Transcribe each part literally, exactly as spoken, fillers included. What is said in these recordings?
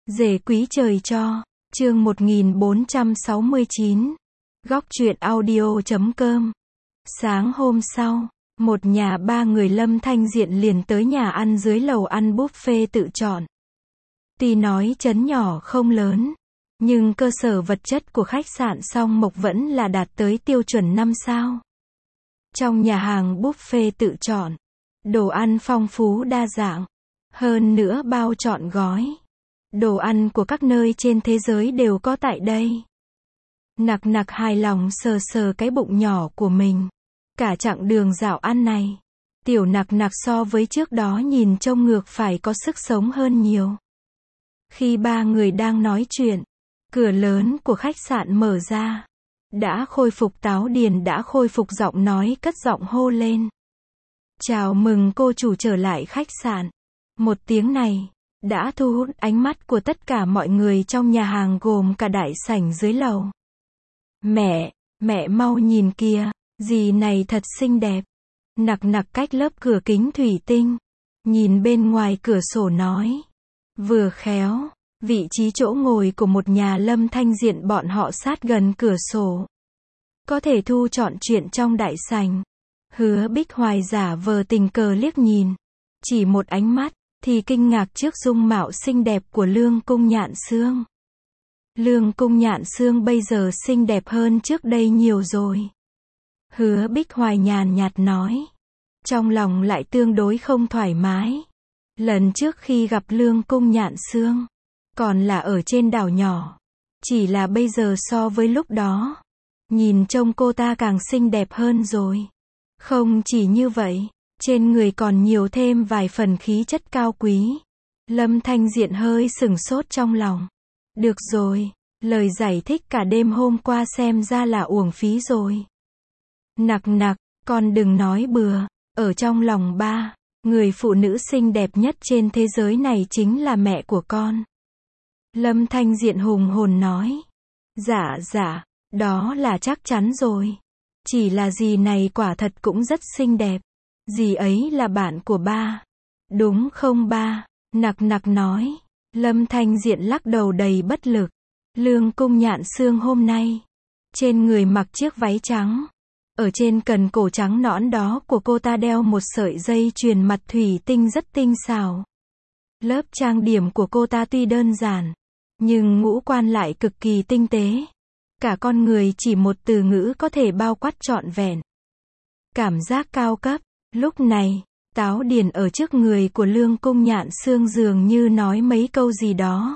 Rể quý trời cho. Chương một nghìn bốn trăm sáu mươi chín. Góc truyện audio chấm com. Sáng hôm sau, một nhà ba người Lâm Thanh Diện liền tới nhà ăn dưới lầu ăn buffet tự chọn. Tuy nói trấn nhỏ không lớn, nhưng cơ sở vật chất của khách sạn Song Mộc vẫn là đạt tới tiêu chuẩn năm sao. Trong nhà hàng buffet tự chọn, đồ ăn phong phú đa dạng, hơn nữa bao trọn gói. Đồ ăn của các nơi trên thế giới đều có tại đây. Nặc nặc hài lòng sờ sờ cái bụng nhỏ của mình. Cả chặng đường dạo ăn này, tiểu nặc nặc so với trước đó nhìn trông ngược phải có sức sống hơn nhiều. Khi ba người đang nói chuyện, cửa lớn của khách sạn mở ra. Đã khôi phục Táo Điền đã khôi phục giọng nói cất giọng hô lên. Chào mừng cô chủ trở lại khách sạn. Một tiếng này đã thu hút ánh mắt của tất cả mọi người trong nhà hàng gồm cả đại sảnh dưới lầu. Mẹ, mẹ mau nhìn kìa, dì này thật xinh đẹp. Nặc nặc cách lớp cửa kính thủy tinh, nhìn bên ngoài cửa sổ nói. Vừa khéo, vị trí chỗ ngồi của một nhà Lâm Thanh Diện bọn họ sát gần cửa sổ. Có thể thu trọn chuyện trong đại sảnh. Hứa Bích Hoài giả vờ tình cờ liếc nhìn. Chỉ một ánh mắt, thì kinh ngạc trước dung mạo xinh đẹp của Lương Cung Nhạn Xương. Lương Cung Nhạn Xương bây giờ xinh đẹp hơn trước đây nhiều rồi. Hứa Bích Hoài nhàn nhạt nói. Trong lòng lại tương đối không thoải mái. Lần trước khi gặp Lương Cung Nhạn Xương, còn là ở trên đảo nhỏ. Chỉ là bây giờ so với lúc đó, nhìn trông cô ta càng xinh đẹp hơn rồi. Không chỉ như vậy, trên người còn nhiều thêm vài phần khí chất cao quý. Lâm Thanh Diện hơi sửng sốt trong lòng. Được rồi, lời giải thích cả đêm hôm qua xem ra là uổng phí rồi. Nặc nặc, con đừng nói bừa, ở trong lòng ba, người phụ nữ xinh đẹp nhất trên thế giới này chính là mẹ của con. Lâm Thanh Diện hùng hồn nói. Dạ dạ, đó là chắc chắn rồi. Chỉ là dì này quả thật cũng rất xinh đẹp. Dì ấy là bạn của ba. Đúng không ba? Nặc nặc nói. Lâm Thanh Diện lắc đầu đầy bất lực. Lương Cung Nhạn Xương hôm nay, trên người mặc chiếc váy trắng. Ở trên cần cổ trắng nõn đó của cô ta đeo một sợi dây chuyền mặt thủy tinh rất tinh xảo. Lớp trang điểm của cô ta tuy đơn giản, nhưng ngũ quan lại cực kỳ tinh tế. Cả con người chỉ một từ ngữ có thể bao quát trọn vẹn. Cảm giác cao cấp. Lúc này, Táo Điền ở trước người của Lương Cung Nhạn Xương dường như nói mấy câu gì đó.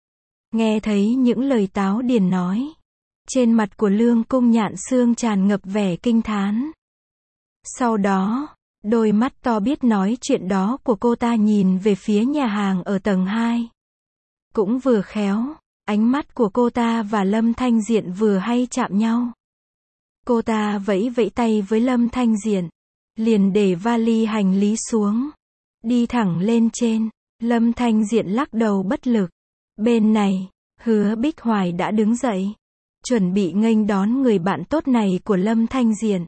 Nghe thấy những lời Táo Điền nói, trên mặt của Lương Cung Nhạn Xương tràn ngập vẻ kinh thán. Sau đó, đôi mắt to biết nói chuyện đó của cô ta nhìn về phía nhà hàng ở tầng hai. Cũng vừa khéo, ánh mắt của cô ta và Lâm Thanh Diện vừa hay chạm nhau. Cô ta vẫy vẫy tay với Lâm Thanh Diện, liền để vali hành lý xuống, đi thẳng lên trên. Lâm Thanh Diện lắc đầu bất lực. Bên này, Hứa Bích Hoài đã đứng dậy, chuẩn bị nghênh đón người bạn tốt này của Lâm Thanh Diện.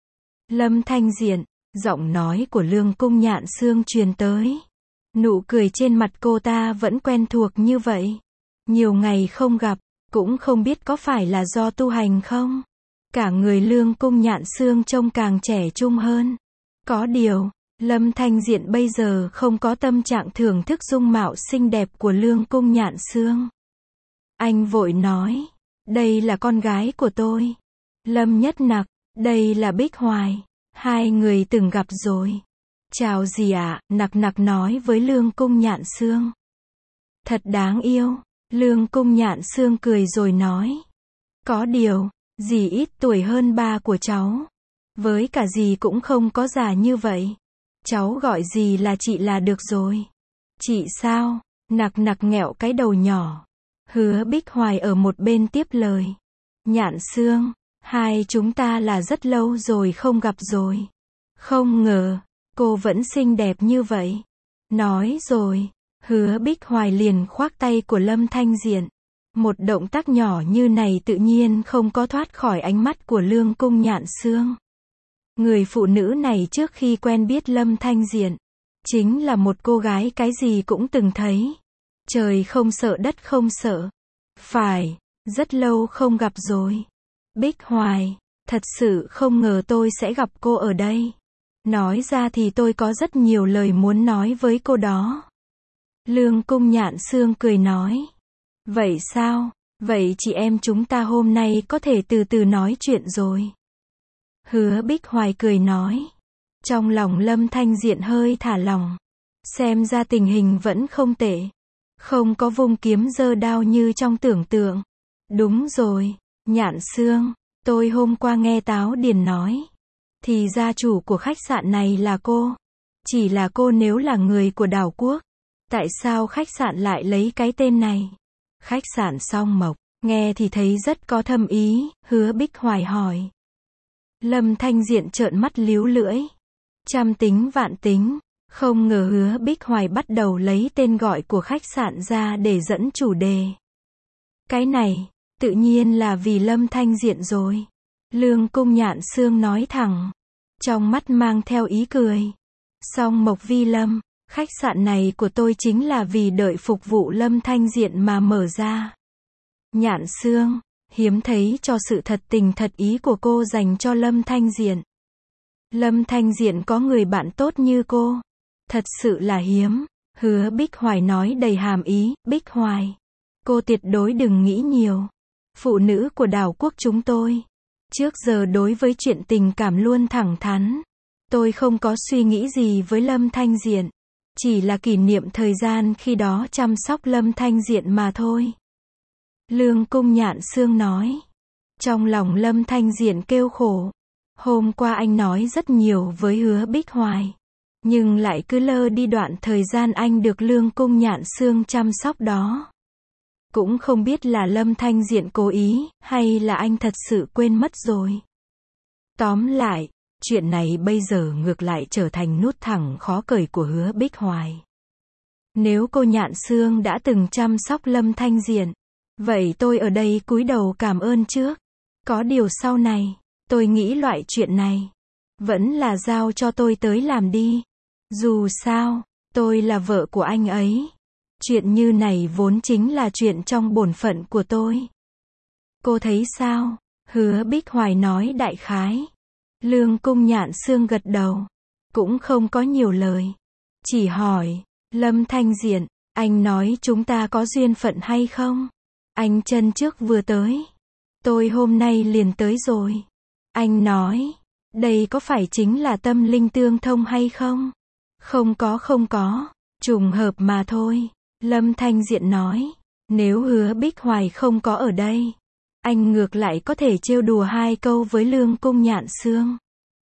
Lâm Thanh Diện, giọng nói của Lương Cung Nhạn Xương truyền tới. Nụ cười trên mặt cô ta vẫn quen thuộc như vậy. Nhiều ngày không gặp, cũng không biết có phải là do tu hành không? Cả người Lương Cung Nhạn Xương trông càng trẻ trung hơn. Có điều, Lâm Thanh Diện bây giờ không có tâm trạng thưởng thức dung mạo xinh đẹp của Lương Cung Nhạn Xương. Anh vội nói, đây là con gái của tôi. Lâm Nhất Nặc, đây là Bích Hoài. Hai người từng gặp rồi. Chào dì ạ, à, Nặc nặc nói với Lương Cung Nhạn Xương. Thật đáng yêu. Lương Cung Nhạn Xương cười rồi nói. Có điều, dì ít tuổi hơn ba của cháu. Với cả dì cũng không có già như vậy. Cháu gọi dì là chị là được rồi. Chị sao? Nặc nặc nghẹo cái đầu nhỏ. Hứa Bích Hoài ở một bên tiếp lời. Nhạn Xương, hai chúng ta là rất lâu rồi không gặp rồi. Không ngờ, cô vẫn xinh đẹp như vậy. Nói rồi, Hứa Bích Hoài liền khoác tay của Lâm Thanh Diện. Một động tác nhỏ như này tự nhiên không có thoát khỏi ánh mắt của Lương Cung Nhạn Xương. Người phụ nữ này trước khi quen biết Lâm Thanh Diện, chính là một cô gái cái gì cũng từng thấy. Trời không sợ đất không sợ. Phải, rất lâu không gặp rồi. Bích Hoài, thật sự không ngờ tôi sẽ gặp cô ở đây. Nói ra thì tôi có rất nhiều lời muốn nói với cô đó. Lương Cung Nhạn Xương cười nói. Vậy sao? Vậy chị em chúng ta hôm nay có thể từ từ nói chuyện rồi. Hứa Bích Hoài cười nói. Trong lòng Lâm Thanh Diện hơi thả lỏng. Xem ra tình hình vẫn không tệ. Không có vung kiếm giơ đao như trong tưởng tượng. Đúng rồi, Nhạn Xương, tôi hôm qua nghe Táo Điền nói. Thì gia chủ của khách sạn này là cô. Chỉ là cô nếu là người của đảo quốc. Tại sao khách sạn lại lấy cái tên này? Khách sạn Song Mộc, nghe thì thấy rất có thâm ý, Hứa Bích Hoài hỏi. Lâm Thanh Diện trợn mắt líu lưỡi. Trăm tính vạn tính, không ngờ Hứa Bích Hoài bắt đầu lấy tên gọi của khách sạn ra để dẫn chủ đề. Cái này, tự nhiên là vì Lâm Thanh Diện rồi. Lương Cung Nhạn Xương nói thẳng, trong mắt mang theo ý cười. Song Mộc Vi Lâm, khách sạn này của tôi chính là vì đợi phục vụ Lâm Thanh Diện mà mở ra. Nhạn Xương, hiếm thấy cho sự thật tình thật ý của cô dành cho Lâm Thanh Diện. Lâm Thanh Diện có người bạn tốt như cô. Thật sự là hiếm. Hứa Bích Hoài nói đầy hàm ý. Bích Hoài, cô tuyệt đối đừng nghĩ nhiều. Phụ nữ của đảo quốc chúng tôi, trước giờ đối với chuyện tình cảm luôn thẳng thắn. Tôi không có suy nghĩ gì với Lâm Thanh Diện. Chỉ là kỷ niệm thời gian khi đó chăm sóc Lâm Thanh Diện mà thôi. Lương Cung Nhạn Xương nói. Trong lòng Lâm Thanh Diện kêu khổ. Hôm qua anh nói rất nhiều với Hứa Bích Hoài. Nhưng lại cứ lơ đi đoạn thời gian anh được Lương Cung Nhạn Xương chăm sóc đó. Cũng không biết là Lâm Thanh Diện cố ý, hay là anh thật sự quên mất rồi. Tóm lại, chuyện này bây giờ ngược lại trở thành nút thẳng khó cởi của Hứa Bích Hoài. Nếu cô Nhạn Xương đã từng chăm sóc Lâm Thanh Diện, vậy tôi ở đây cúi đầu cảm ơn trước. Có điều sau này, tôi nghĩ loại chuyện này vẫn là giao cho tôi tới làm đi. Dù sao, tôi là vợ của anh ấy. Chuyện như này vốn chính là chuyện trong bổn phận của tôi. Cô thấy sao? Hứa Bích Hoài nói đại khái. Lương Cung Nhạn Xương gật đầu. Cũng không có nhiều lời. Chỉ hỏi, Lâm Thanh Diện, anh nói chúng ta có duyên phận hay không? Anh chân trước vừa tới. Tôi hôm nay liền tới rồi. Anh nói, đây có phải chính là tâm linh tương thông hay không? Không có không có, trùng hợp mà thôi. Lâm Thanh Diện nói, nếu Hứa Bích Hoài không có ở đây, anh ngược lại có thể trêu đùa hai câu với Lương Cung Nhạn Xương.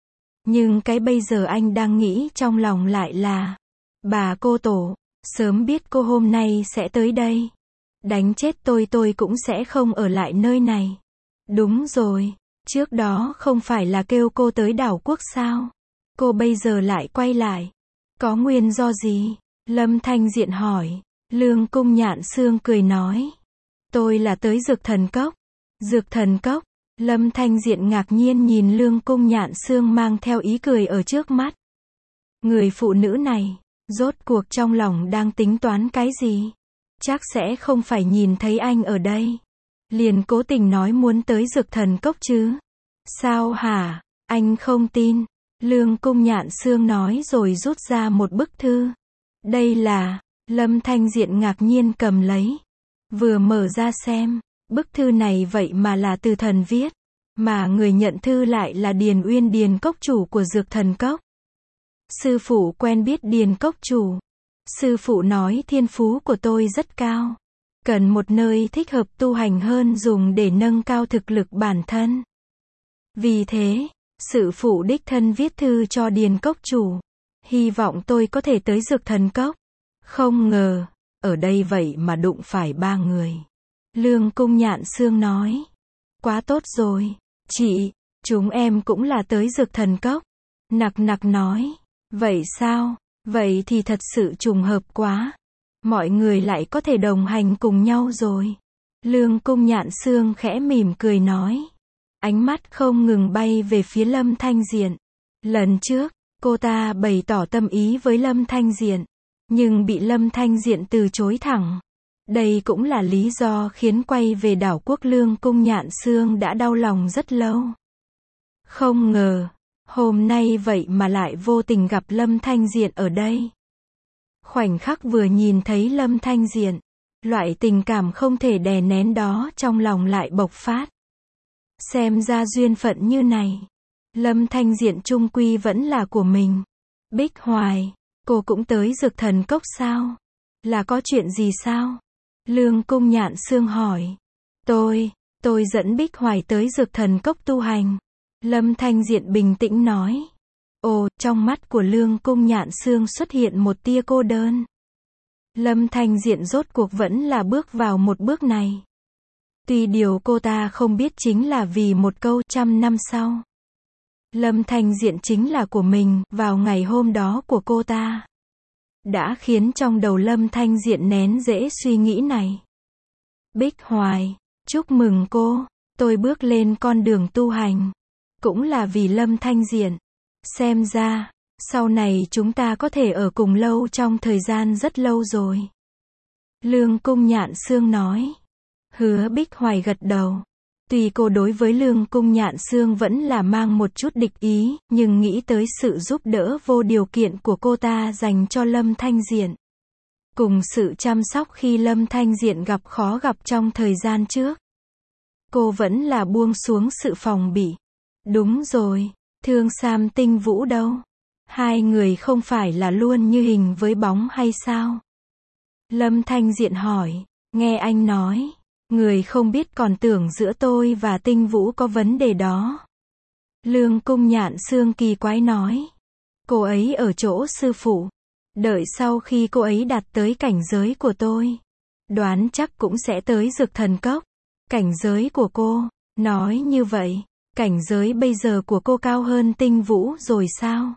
Nhưng cái bây giờ anh đang nghĩ trong lòng lại là, bà cô tổ, sớm biết cô hôm nay sẽ tới đây. Đánh chết tôi tôi cũng sẽ không ở lại nơi này. Đúng rồi, trước đó không phải là kêu cô tới đảo quốc sao? Cô bây giờ lại quay lại. Có nguyên do gì? Lâm Thanh Diện hỏi. Lương Cung Nhạn Xương cười nói. Tôi là tới Dược Thần Cốc. Dược Thần Cốc. Lâm Thanh Diện ngạc nhiên nhìn Lương Cung Nhạn Xương mang theo ý cười ở trước mắt. Người phụ nữ này, rốt cuộc trong lòng đang tính toán cái gì? Chắc sẽ không phải nhìn thấy anh ở đây, liền cố tình nói muốn tới Dược Thần Cốc chứ. Sao hả? Anh không tin. Lương Cung Nhạn Xương nói rồi rút ra một bức thư. Đây là... Lâm Thanh Diện ngạc nhiên cầm lấy. Vừa mở ra xem, bức thư này vậy mà là từ thần viết. Mà người nhận thư lại là Điền Uyên Điền Cốc chủ của Dược Thần Cốc. Sư phụ quen biết Điền Cốc chủ. Sư phụ nói thiên phú của tôi rất cao. Cần một nơi thích hợp tu hành hơn dùng để nâng cao thực lực bản thân. Vì thế, sư phụ đích thân viết thư cho Điền Cốc chủ. Hy vọng tôi có thể tới Dược Thần Cốc. Không ngờ, ở đây vậy mà đụng phải ba người. Lương Cung Nhạn Xương nói. Quá tốt rồi, chị, chúng em cũng là tới Dược Thần Cốc. Nặc nặc nói. Vậy sao? Vậy thì thật sự trùng hợp quá. Mọi người lại có thể đồng hành cùng nhau rồi. Lương Cung Nhạn Xương khẽ mỉm cười nói. Ánh mắt không ngừng bay về phía Lâm Thanh Diện. Lần trước, cô ta bày tỏ tâm ý với Lâm Thanh Diện. Nhưng bị Lâm Thanh Diện từ chối thẳng. Đây cũng là lý do khiến quay về đảo quốc Lương Cung Nhạn Xương đã đau lòng rất lâu. Không ngờ, hôm nay vậy mà lại vô tình gặp Lâm Thanh Diện ở đây. Khoảnh khắc vừa nhìn thấy Lâm Thanh Diện, loại tình cảm không thể đè nén đó trong lòng lại bộc phát. Xem ra duyên phận như này, Lâm Thanh Diện chung quy vẫn là của mình. Bích Hoài, cô cũng tới Dược Thần Cốc sao? Là có chuyện gì sao? Lương Cung Nhạn Xương hỏi. Tôi, tôi dẫn Bích Hoài tới Dược Thần Cốc tu hành. Lâm Thanh Diện bình tĩnh nói. Ồ, trong mắt của Lương Cung Nhạn Xương xuất hiện một tia cô đơn. Lâm Thanh Diện rốt cuộc vẫn là bước vào một bước này. Tuy điều cô ta không biết chính là vì một câu trăm năm sau. Lâm Thanh Diện chính là của mình, vào ngày hôm đó của cô ta. Đã khiến trong đầu Lâm Thanh Diện nén dễ suy nghĩ này. Bích Hoài, chúc mừng cô, tôi bước lên con đường tu hành. Cũng là vì Lâm Thanh Diện. Xem ra, sau này chúng ta có thể ở cùng lâu trong thời gian rất lâu rồi. Lương Cung Nhạn Xương nói. Hứa Bích Hoài gật đầu. Tuy cô đối với Lương Cung Nhạn Xương vẫn là mang một chút địch ý, nhưng nghĩ tới sự giúp đỡ vô điều kiện của cô ta dành cho Lâm Thanh Diện. Cùng sự chăm sóc khi Lâm Thanh Diện gặp khó gặp trong thời gian trước. Cô vẫn là buông xuống sự phòng bị. Đúng rồi, Thương Sam Tinh Vũ đâu? Hai người không phải là luôn như hình với bóng hay sao? Lâm Thanh Diện hỏi, nghe anh nói. Người không biết còn tưởng giữa tôi và Tinh Vũ có vấn đề đó. Lương Cung Nhạn Xương kỳ quái nói. Cô ấy ở chỗ sư phụ. Đợi sau khi cô ấy đạt tới cảnh giới của tôi, đoán chắc cũng sẽ tới Dược Thần Cốc. Cảnh giới của cô, nói như vậy, cảnh giới bây giờ của cô cao hơn Tinh Vũ rồi sao?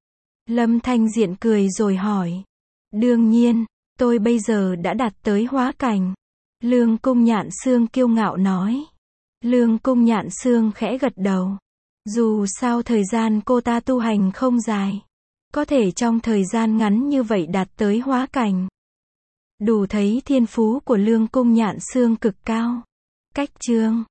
Lâm Thanh Diện cười rồi hỏi. Đương nhiên, tôi bây giờ đã đạt tới hóa cảnh. Lương Cung Nhạn Xương kiêu ngạo nói. Lương Cung Nhạn Xương khẽ gật đầu. Dù sao thời gian cô ta tu hành không dài, có thể trong thời gian ngắn như vậy đạt tới hóa cảnh, đủ thấy thiên phú của Lương Cung Nhạn Xương cực cao. Cách chương